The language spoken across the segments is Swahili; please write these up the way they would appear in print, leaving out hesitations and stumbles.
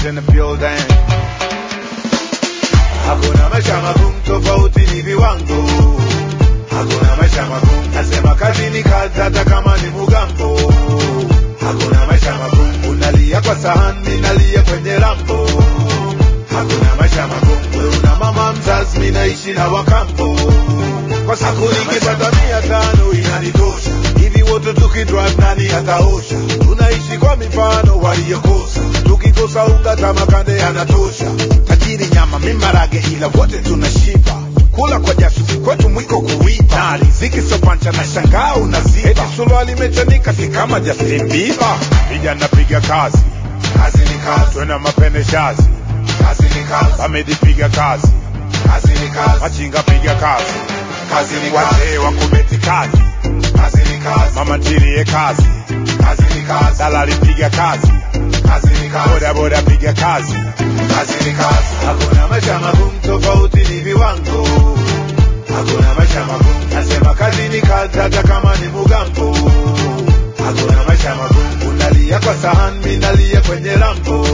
in the building. Hakuna maisha magumu, tofauti ni viwango. Hakuna maisha magumu, nasema kazi ni kazi hata kama ni mugambo. Hakuna maisha magumu, unalia kwa sahani, nalia kwenye lambo. Hakuna maisha magumu, wewe una mama mzazi, mimi naishi na wakambo. Kwa siku nikipata 500 inanitosha. Hivi wote tukidrive nani ataosha? Tunaishi kwa mifano waliokosa. Tukikosa unga tamakande anatosha. Tajiri nyama mimbarage ila wote tunashiba. Kula kwa jasho kwetu mwiko kuiba. Na riziki sopancha na shangaa unaziba. Eti suruali mechanika si kama Justin Bieber. Vijana piga kazi, kazi ni kazi. Twena mapene shazi, kazi ni kazi. Bamedi piga kazi, kazi ni kazi. Machinga piga kazi, kazi ni kazi. Wazee wakumeti kazi, kazi ni kazi. Mama ntilie kazi, kazi ni kazi. Dalali piga kazi, kazi ni kazi. Boda boda piga kazi, kazi ni kazi. Hakuna maisha magumu, tofauti ni viwango. Hakuna maisha magumu, nasema kazi ni kazi hata kama ni mugambo. Hakuna maisha magumu, unalia kwa sahani, mimi nalia kwenye lambo.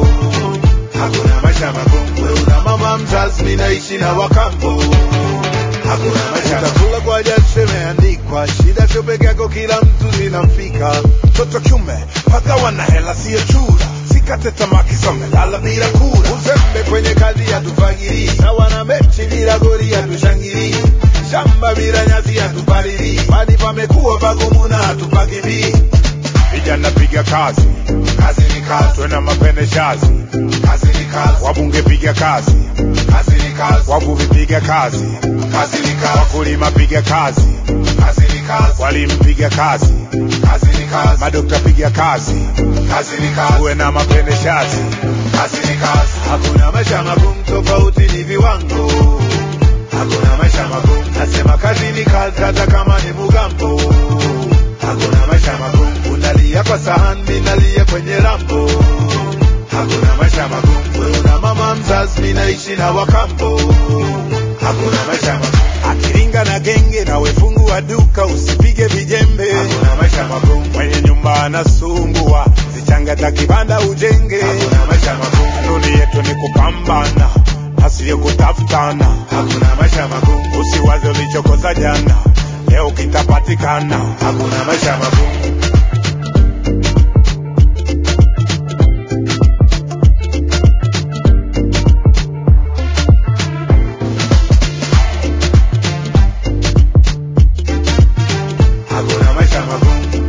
Hakuna maisha magumu, wewe una mama mzazi, mimi naishi na wakambo. Hakuna maisha utakula kwa jasho imeandikwa. Shida sio peke yako, kila mtu zinamfika. Toto kiume paka wana hela sio chura. Sikate tamaa kisome lala bila kura. Uzembe kwenye kazi hatufagiri. Sawa na mechi bila goli hatushangiri. Shamba bila nyasi hatupalili. Mali pamekuwa pagumu na hatupakimbii. Vijana piga kazi, kazi ni kazi. Twena mapene shazi, kazi ni kazi. Wabunge piga kazi, kazi ni kazi. Wavuvi piga kazi, kazi ni kazi. Wakulima piga kazi, kazi ni kazi. Walimu piga kazi, kazi ni kazi. Madokta piga kazi, kazi ni kazi. Uwe na mapene shazi, kazi ni kazi. Hakuna maisha magumu, tofauti ni viwango. Hakuna maisha magumu, nasema kazi ni kazi hata kama ni mugambo. Hakuna maisha magumu, unalia kwa sahani, mimi nalia kwenye lambo. Hakuna maisha magumu, wewe una mama mzazi, mimi naishi na wakambo. Hakuna maisha magumu, akiringa na genge na wefungu wa duka usipige vijembe. Hakuna maisha magumu, mwenye nyumba anasumbua, zichangata kibanda ujenge. Hakuna maisha magumu, kanuni yetu ni kupambana, asili kutafutana. Hakuna maisha magumu, usiwaze ulichokosa jana, leo kitapatikana. Hakuna maisha magumu. Hakuna maisha magumu.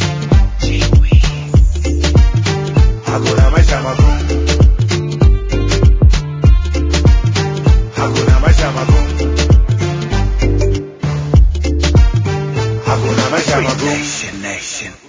Hakuna maisha magumu. Hakuna maisha magumu. Hakuna maisha magumu. Nation.